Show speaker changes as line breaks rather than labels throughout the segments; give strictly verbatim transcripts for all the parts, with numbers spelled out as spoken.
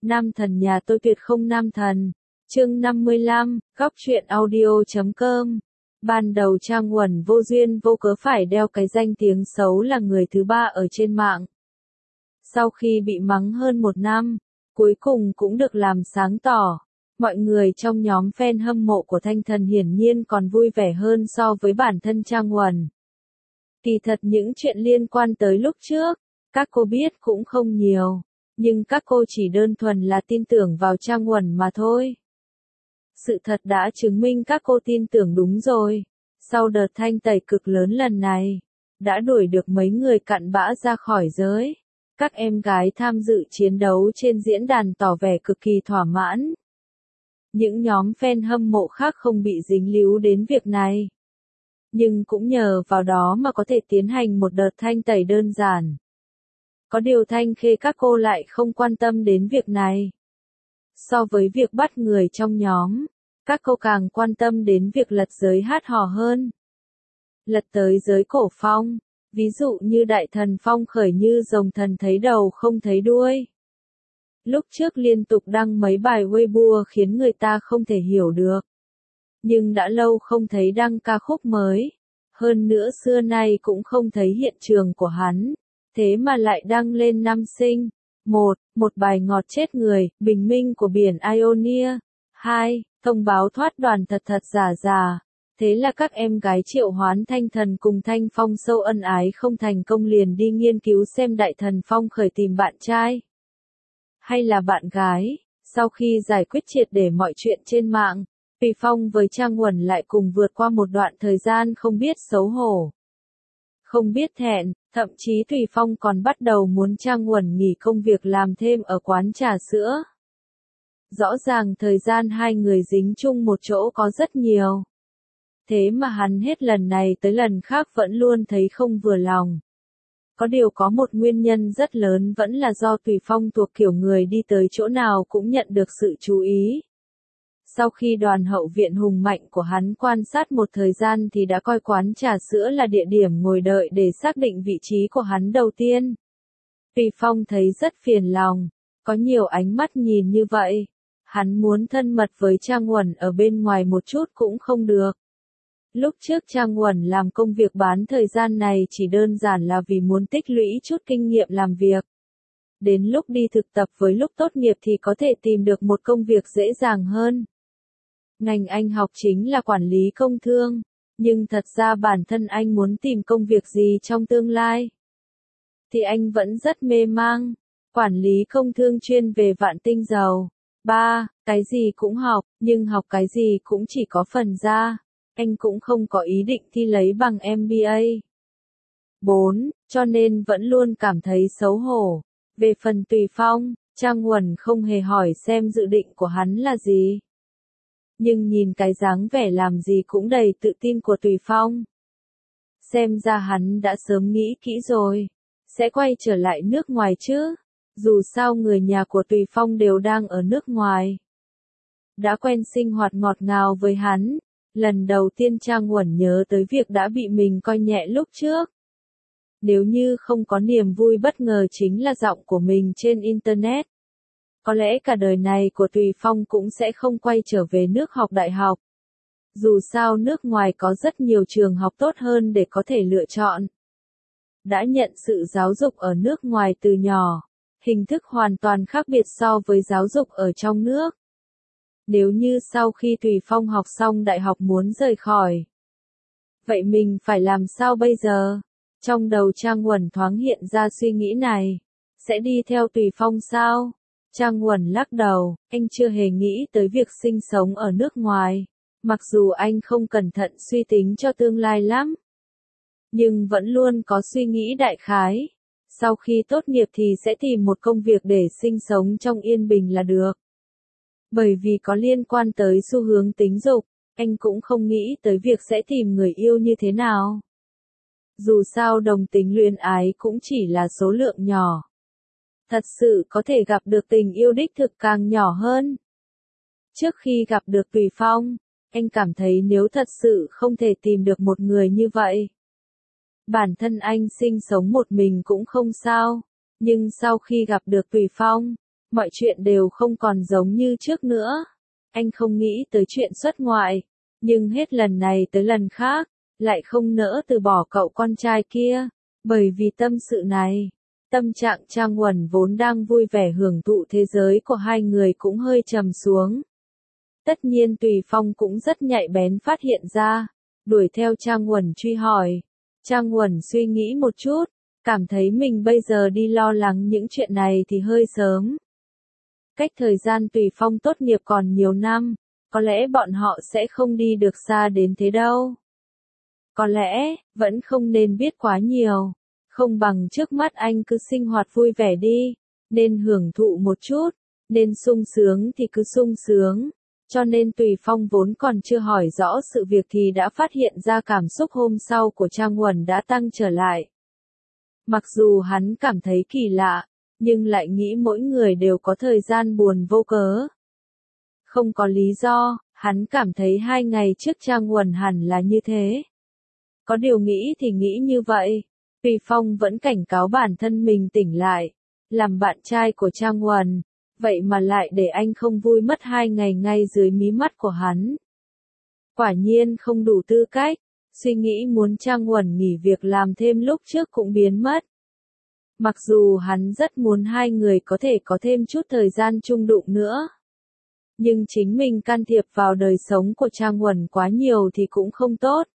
Nam thần nhà tôi tuyệt không nam thần. Chương năm mươi lăm, góc truyện audio chấm com. Ban đầu Trang Uẩn vô duyên vô cớ phải đeo cái danh tiếng xấu là người thứ ba ở trên mạng. Sau khi bị mắng hơn một năm, cuối cùng cũng được làm sáng tỏ. Mọi người trong nhóm fan hâm mộ của Thanh Thần hiển nhiên còn vui vẻ hơn so với bản thân Trang Uẩn. Kỳ thật những chuyện liên quan tới lúc trước, các cô biết cũng không nhiều, nhưng các cô chỉ đơn thuần là tin tưởng vào Trang Uẩn mà thôi. Sự thật đã chứng minh các cô tin tưởng đúng rồi. Sau đợt thanh tẩy cực lớn lần này, đã đuổi được mấy người cặn bã ra khỏi giới. Các em gái tham dự chiến đấu trên diễn đàn tỏ vẻ cực kỳ thỏa mãn. Những nhóm fan hâm mộ khác không bị dính líu đến việc này. Nhưng cũng nhờ vào đó mà có thể tiến hành một đợt thanh tẩy đơn giản. Có điều Thanh Khê các cô lại không quan tâm đến việc này. So với việc bắt người trong nhóm, các cô càng quan tâm đến việc lật giới hát hò hơn. Lật tới giới cổ phong, ví dụ như đại thần phong khởi như rồng thần thấy đầu không thấy đuôi. Lúc trước liên tục đăng mấy bài Weibo khiến người ta không thể hiểu được. Nhưng đã lâu không thấy đăng ca khúc mới. Hơn nữa xưa nay cũng không thấy hiện trường của hắn. Thế mà lại đăng lên năm sinh. một. Một bài ngọt chết người, bình minh của biển Ionia. hai. Thông báo thoát đoàn thật thật giả giả. Thế là các em gái Triệu Hoán Thanh Thần cùng Thanh Phong sâu ân ái không thành công liền đi nghiên cứu xem đại thần Phong khởi tìm bạn trai hay là bạn gái. Sau khi giải quyết triệt để mọi chuyện trên mạng, Tùy Phong với Trang Uẩn lại cùng vượt qua một đoạn thời gian không biết xấu hổ, không biết thẹn, thậm chí Tùy Phong còn bắt đầu muốn Trang Uẩn nghỉ công việc làm thêm ở quán trà sữa. Rõ ràng thời gian hai người dính chung một chỗ có rất nhiều. Thế mà hắn hết lần này tới lần khác vẫn luôn thấy không vừa lòng. Có điều có một nguyên nhân rất lớn vẫn là do Tùy Phong thuộc kiểu người đi tới chỗ nào cũng nhận được sự chú ý. Sau khi đoàn hậu viện hùng mạnh của hắn quan sát một thời gian thì đã coi quán trà sữa là địa điểm ngồi đợi để xác định vị trí của hắn đầu tiên. Tùy Phong thấy rất phiền lòng, có nhiều ánh mắt nhìn như vậy. Hắn muốn thân mật với Trang Uẩn ở bên ngoài một chút cũng không được. Lúc trước Trang Uẩn làm công việc bán thời gian này chỉ đơn giản là vì muốn tích lũy chút kinh nghiệm làm việc. Đến lúc đi thực tập với lúc tốt nghiệp thì có thể tìm được một công việc dễ dàng hơn. Ngành anh học chính là quản lý công thương, nhưng thật ra bản thân anh muốn tìm công việc gì trong tương lai thì anh vẫn rất mê mang. Quản lý công thương chuyên về vạn tinh dầu. ba. Cái gì cũng học, nhưng học cái gì cũng chỉ có phần ra. Anh cũng không có ý định thi lấy bằng em bê a. bốn. Cho nên vẫn luôn cảm thấy xấu hổ. Về phần Tùy Phong, Trang Uẩn không hề hỏi xem dự định của hắn là gì. Nhưng nhìn cái dáng vẻ làm gì cũng đầy tự tin của Tùy Phong, xem ra hắn đã sớm nghĩ kỹ rồi. Sẽ quay trở lại nước ngoài chứ. Dù sao người nhà của Tùy Phong đều đang ở nước ngoài. Đã quen sinh hoạt ngọt ngào với hắn. Lần đầu tiên Trang Uẩn nhớ tới việc đã bị mình coi nhẹ lúc trước. Nếu như không có niềm vui bất ngờ chính là giọng của mình trên Internet, có lẽ cả đời này của Tùy Phong cũng sẽ không quay trở về nước học đại học. Dù sao nước ngoài có rất nhiều trường học tốt hơn để có thể lựa chọn. Đã nhận sự giáo dục ở nước ngoài từ nhỏ, hình thức hoàn toàn khác biệt so với giáo dục ở trong nước. Nếu như sau khi Tùy Phong học xong đại học muốn rời khỏi, vậy mình phải làm sao bây giờ? Trong đầu Trang Uẩn thoáng hiện ra suy nghĩ này. Sẽ đi theo Tùy Phong sao? Trang Uẩn lắc đầu, anh chưa hề nghĩ tới việc sinh sống ở nước ngoài. Mặc dù anh không cẩn thận suy tính cho tương lai lắm, nhưng vẫn luôn có suy nghĩ đại khái. Sau khi tốt nghiệp thì sẽ tìm một công việc để sinh sống trong yên bình là được. Bởi vì có liên quan tới xu hướng tính dục, anh cũng không nghĩ tới việc sẽ tìm người yêu như thế nào. Dù sao đồng tính luyến ái cũng chỉ là số lượng nhỏ. Thật sự có thể gặp được tình yêu đích thực càng nhỏ hơn. Trước khi gặp được Tùy Phong, anh cảm thấy nếu thật sự không thể tìm được một người như vậy, bản thân anh sinh sống một mình cũng không sao. Nhưng sau khi gặp được Tùy Phong, Mọi chuyện đều không còn giống như trước nữa. Anh không nghĩ tới chuyện xuất ngoại, nhưng hết lần này tới lần khác, lại không nỡ từ bỏ cậu con trai kia, bởi vì tâm sự này. Tâm trạng Trang Uẩn vốn đang vui vẻ hưởng thụ thế giới của hai người cũng hơi trầm xuống. Tất nhiên Tùy Phong cũng rất nhạy bén phát hiện ra, đuổi theo Trang Uẩn truy hỏi. Trang Uẩn suy nghĩ một chút, cảm thấy mình bây giờ đi lo lắng những chuyện này thì hơi sớm. Cách thời gian Tùy Phong tốt nghiệp còn nhiều năm, có lẽ bọn họ sẽ không đi được xa đến thế đâu. Có lẽ, vẫn không nên biết quá nhiều, không bằng trước mắt anh cứ sinh hoạt vui vẻ đi, nên hưởng thụ một chút, nên sung sướng thì cứ sung sướng. Cho nên Tùy Phong vốn còn chưa hỏi rõ sự việc thì đã phát hiện ra cảm xúc hôm sau của Trang Uẩn đã tăng trở lại. Mặc dù hắn cảm thấy kỳ lạ, nhưng lại nghĩ mỗi người đều có thời gian buồn vô cớ. Không có lý do, hắn cảm thấy hai ngày trước Trang Uẩn hẳn là như thế. Có điều nghĩ thì nghĩ như vậy, Tùy Phong vẫn cảnh cáo bản thân mình tỉnh lại, làm bạn trai của Trang Uẩn, vậy mà lại để anh không vui mất hai ngày ngay dưới mí mắt của hắn. Quả nhiên không đủ tư cách, suy nghĩ muốn Trang Uẩn nghỉ việc làm thêm lúc trước cũng biến mất. Mặc dù hắn rất muốn hai người có thể có thêm chút thời gian chung đụng nữa. Nhưng chính mình can thiệp vào đời sống của Trang Uẩn quá nhiều thì cũng không tốt.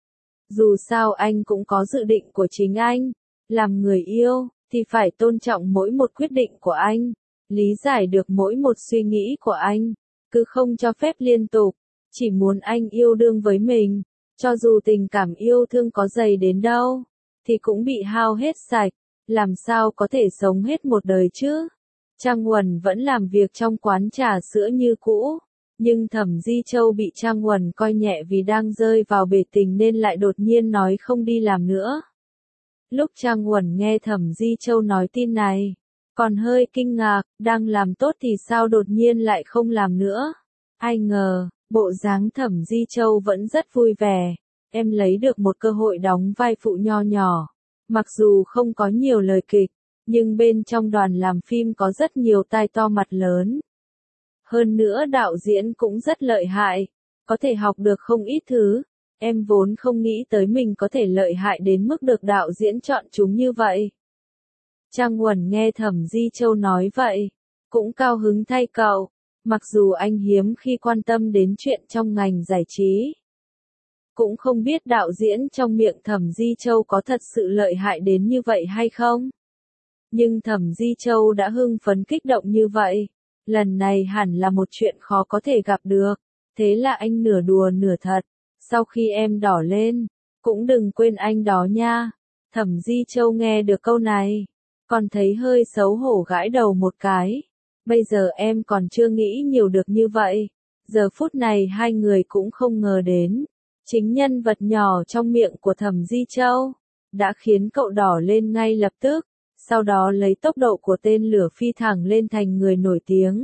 Dù sao anh cũng có dự định của chính anh, làm người yêu, thì phải tôn trọng mỗi một quyết định của anh, lý giải được mỗi một suy nghĩ của anh, cứ không cho phép liên tục, chỉ muốn anh yêu đương với mình, cho dù tình cảm yêu thương có dày đến đâu, thì cũng bị hao hết sạch, làm sao có thể sống hết một đời chứ. Trang Uẩn vẫn làm việc trong quán trà sữa như cũ, nhưng Thẩm Di Châu bị Trang Uẩn coi nhẹ vì đang rơi vào bể tình nên lại đột nhiên nói không đi làm nữa. Lúc Trang Uẩn nghe Thẩm Di Châu nói tin này, còn hơi kinh ngạc, đang làm tốt thì sao đột nhiên lại không làm nữa. Ai ngờ, bộ dáng Thẩm Di Châu vẫn rất vui vẻ, em lấy được một cơ hội đóng vai phụ nho nhỏ. Mặc dù không có nhiều lời kịch, nhưng bên trong đoàn làm phim có rất nhiều tai to mặt lớn. Hơn nữa đạo diễn cũng rất lợi hại, có thể học được không ít thứ. Em vốn không nghĩ tới mình có thể lợi hại đến mức được đạo diễn chọn chúng như vậy. Trang Uẩn nghe Thẩm Di Châu nói vậy, cũng cao hứng thay cậu, mặc dù anh hiếm khi quan tâm đến chuyện trong ngành giải trí. Cũng không biết đạo diễn trong miệng Thẩm Di Châu có thật sự lợi hại đến như vậy hay không. Nhưng Thẩm Di Châu đã hưng phấn kích động như vậy, lần này hẳn là một chuyện khó có thể gặp được, thế là anh nửa đùa nửa thật, sau khi em đỏ lên, cũng đừng quên anh đó nha. Thẩm Di Châu nghe được câu này, còn thấy hơi xấu hổ gãi đầu một cái, bây giờ em còn chưa nghĩ nhiều được như vậy, giờ phút này hai người cũng không ngờ đến. Chính nhân vật nhỏ trong miệng của Thẩm Di Châu đã khiến cậu đỏ lên ngay lập tức, sau đó lấy tốc độ của tên lửa phi thẳng lên thành người nổi tiếng.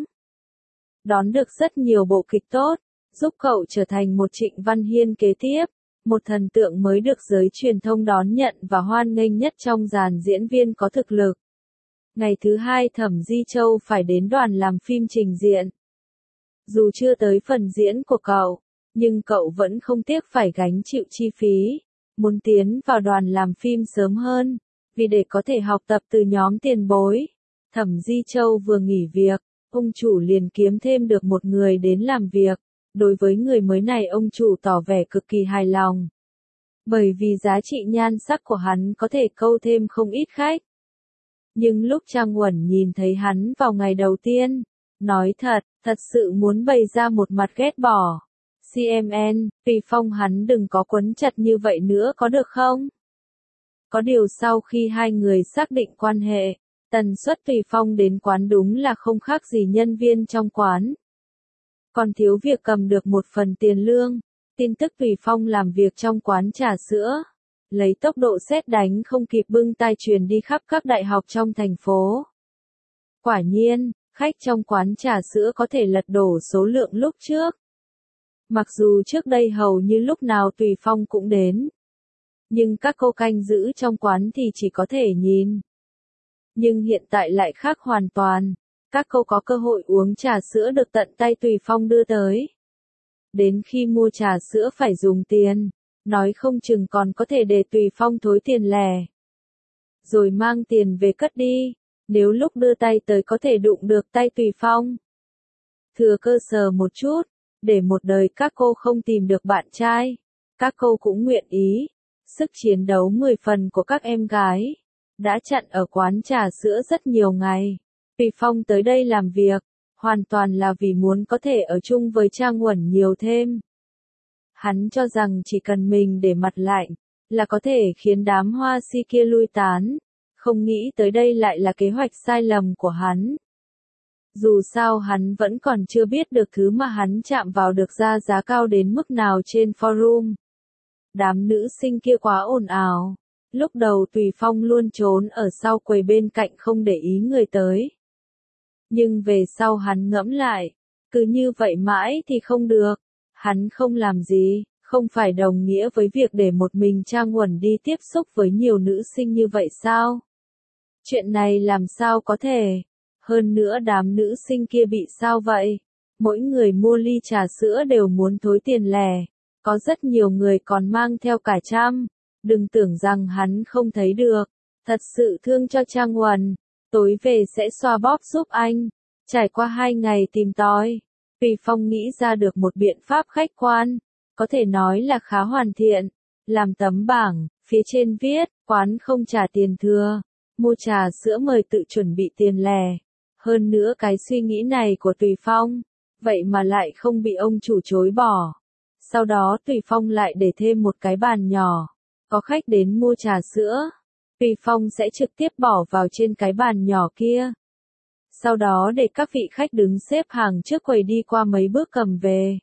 Đón được rất nhiều bộ kịch tốt, giúp cậu trở thành một Trịnh Văn Hiên kế tiếp, một thần tượng mới được giới truyền thông đón nhận và hoan nghênh nhất trong dàn diễn viên có thực lực. Ngày thứ hai Thẩm Di Châu phải đến đoàn làm phim trình diện. Dù chưa tới phần diễn của cậu, nhưng cậu vẫn không tiếc phải gánh chịu chi phí, muốn tiến vào đoàn làm phim sớm hơn, vì để có thể học tập từ nhóm tiền bối. Thẩm Di Châu vừa nghỉ việc, ông chủ liền kiếm thêm được một người đến làm việc, đối với người mới này ông chủ tỏ vẻ cực kỳ hài lòng. Bởi vì giá trị nhan sắc của hắn có thể câu thêm không ít khách. Nhưng lúc Trang Uẩn nhìn thấy hắn vào ngày đầu tiên, nói thật, thật sự muốn bày ra một mặt ghét bỏ. xê em en, Tùy Phong hắn đừng có quấn chặt như vậy nữa có được không? Có điều sau khi hai người xác định quan hệ, tần suất Tùy Phong đến quán đúng là không khác gì nhân viên trong quán. Còn thiếu việc cầm được một phần tiền lương, tin tức Tùy Phong làm việc trong quán trà sữa, lấy tốc độ sét đánh không kịp bưng tai truyền đi khắp các đại học trong thành phố. Quả nhiên, khách trong quán trà sữa có thể lật đổ số lượng lúc trước. Mặc dù trước đây hầu như lúc nào Tùy Phong cũng đến, nhưng các cô canh giữ trong quán thì chỉ có thể nhìn. Nhưng hiện tại lại khác hoàn toàn, các cô có cơ hội uống trà sữa được tận tay Tùy Phong đưa tới. Đến khi mua trà sữa phải dùng tiền, nói không chừng còn có thể để Tùy Phong thối tiền lẻ. Rồi mang tiền về cất đi, nếu lúc đưa tay tới có thể đụng được tay Tùy Phong. Thừa cơ sờ một chút, để một đời các cô không tìm được bạn trai, các cô cũng nguyện ý. Sức chiến đấu mười phần của các em gái đã chặn ở quán trà sữa rất nhiều ngày. Tùy Phong tới đây làm việc, hoàn toàn là vì muốn có thể ở chung với Trang Uẩn nhiều thêm. Hắn cho rằng chỉ cần mình để mặt lạnh, là có thể khiến đám hoa si kia lui tán, không nghĩ tới đây lại là kế hoạch sai lầm của hắn. Dù sao hắn vẫn còn chưa biết được thứ mà hắn chạm vào được ra giá cao đến mức nào trên forum. Đám nữ sinh kia quá ồn ào. Lúc đầu Tùy Phong luôn trốn ở sau quầy bên cạnh không để ý người tới. Nhưng về sau hắn ngẫm lại, cứ như vậy mãi thì không được. Hắn không làm gì, không phải đồng nghĩa với việc để một mình Trang Uẩn đi tiếp xúc với nhiều nữ sinh như vậy sao? Chuyện này làm sao có thể? Hơn nữa đám nữ sinh kia bị sao vậy? Mỗi người mua ly trà sữa đều muốn thối tiền lẻ. Có rất nhiều người còn mang theo cả trăm. Đừng tưởng rằng hắn không thấy được. Thật sự thương cho Trang Uẩn. Tối về sẽ xoa bóp giúp anh. Trải qua hai ngày tìm tòi, Tùy Phong nghĩ ra được một biện pháp khách quan. Có thể nói là khá hoàn thiện. Làm tấm bảng, phía trên viết, quán không trả tiền thừa. Mua trà sữa mời tự chuẩn bị tiền lẻ. Hơn nữa cái suy nghĩ này của Tùy Phong, vậy mà lại không bị ông chủ chối bỏ. Sau đó Tùy Phong lại để thêm một cái bàn nhỏ. Có khách đến mua trà sữa, Tùy Phong sẽ trực tiếp bỏ vào trên cái bàn nhỏ kia. Sau đó để các vị khách đứng xếp hàng trước quầy đi qua mấy bước cầm về.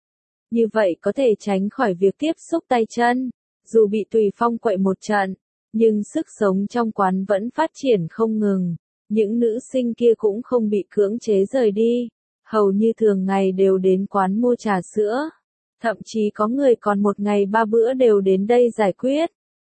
Như vậy có thể tránh khỏi việc tiếp xúc tay chân. Dù bị Tùy Phong quậy một trận, nhưng sức sống trong quán vẫn phát triển không ngừng. Những nữ sinh kia cũng không bị cưỡng chế rời đi. Hầu như thường ngày đều đến quán mua trà sữa. Thậm chí có người còn một ngày ba bữa đều đến đây giải quyết.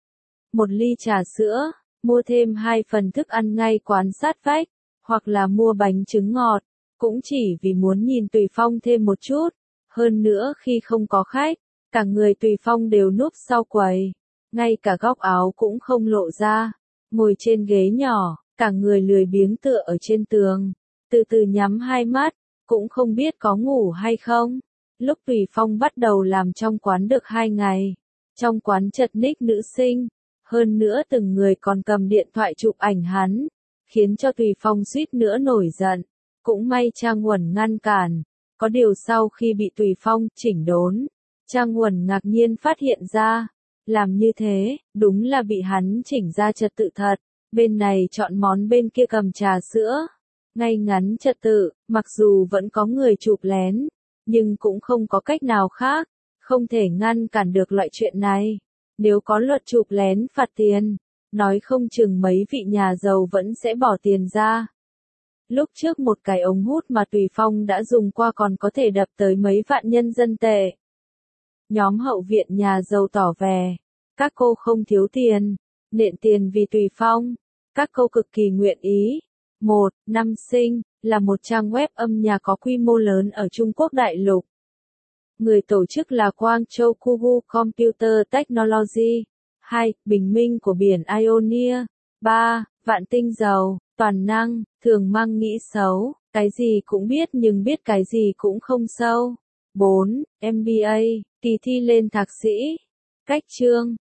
Một ly trà sữa, mua thêm hai phần thức ăn ngay quán sát vách, hoặc là mua bánh trứng ngọt, cũng chỉ vì muốn nhìn Tùy Phong thêm một chút. Hơn nữa khi không có khách, cả người Tùy Phong đều núp sau quầy, ngay cả góc áo cũng không lộ ra, ngồi trên ghế nhỏ, cả người lười biếng tựa ở trên tường, từ từ nhắm hai mắt, cũng không biết có ngủ hay không. Lúc Tùy Phong bắt đầu làm trong quán được hai ngày, trong quán chật ních nữ sinh, hơn nữa từng người còn cầm điện thoại chụp ảnh hắn, khiến cho Tùy Phong suýt nữa nổi giận. Cũng may Trang Uẩn ngăn cản, có điều sau khi bị Tùy Phong chỉnh đốn, Trang Uẩn ngạc nhiên phát hiện ra, làm như thế, đúng là bị hắn chỉnh ra trật tự thật, bên này chọn món bên kia cầm trà sữa, ngay ngắn trật tự, mặc dù vẫn có người chụp lén, nhưng cũng không có cách nào khác, không thể ngăn cản được loại chuyện này. Nếu có luật chụp lén phạt tiền, nói không chừng mấy vị nhà giàu vẫn sẽ bỏ tiền ra. Lúc trước một cái ống hút mà Tùy Phong đã dùng qua còn có thể đập tới mấy vạn nhân dân tệ. Nhóm hậu viện nhà giàu tỏ vẻ, các cô không thiếu tiền, nện tiền vì Tùy Phong, các cô cực kỳ nguyện ý. Một, Năm Sinh, là một trang web âm nhạc có quy mô lớn ở Trung Quốc đại lục. Người tổ chức là Guangzhou Kugu Computer Technology. Hai, Bình minh của biển Ionia. Ba, Vạn tinh dầu, toàn năng, thường mang nghĩ xấu, cái gì cũng biết nhưng biết cái gì cũng không sâu. Bốn, em bê a, kỳ thi lên thạc sĩ. Cách chương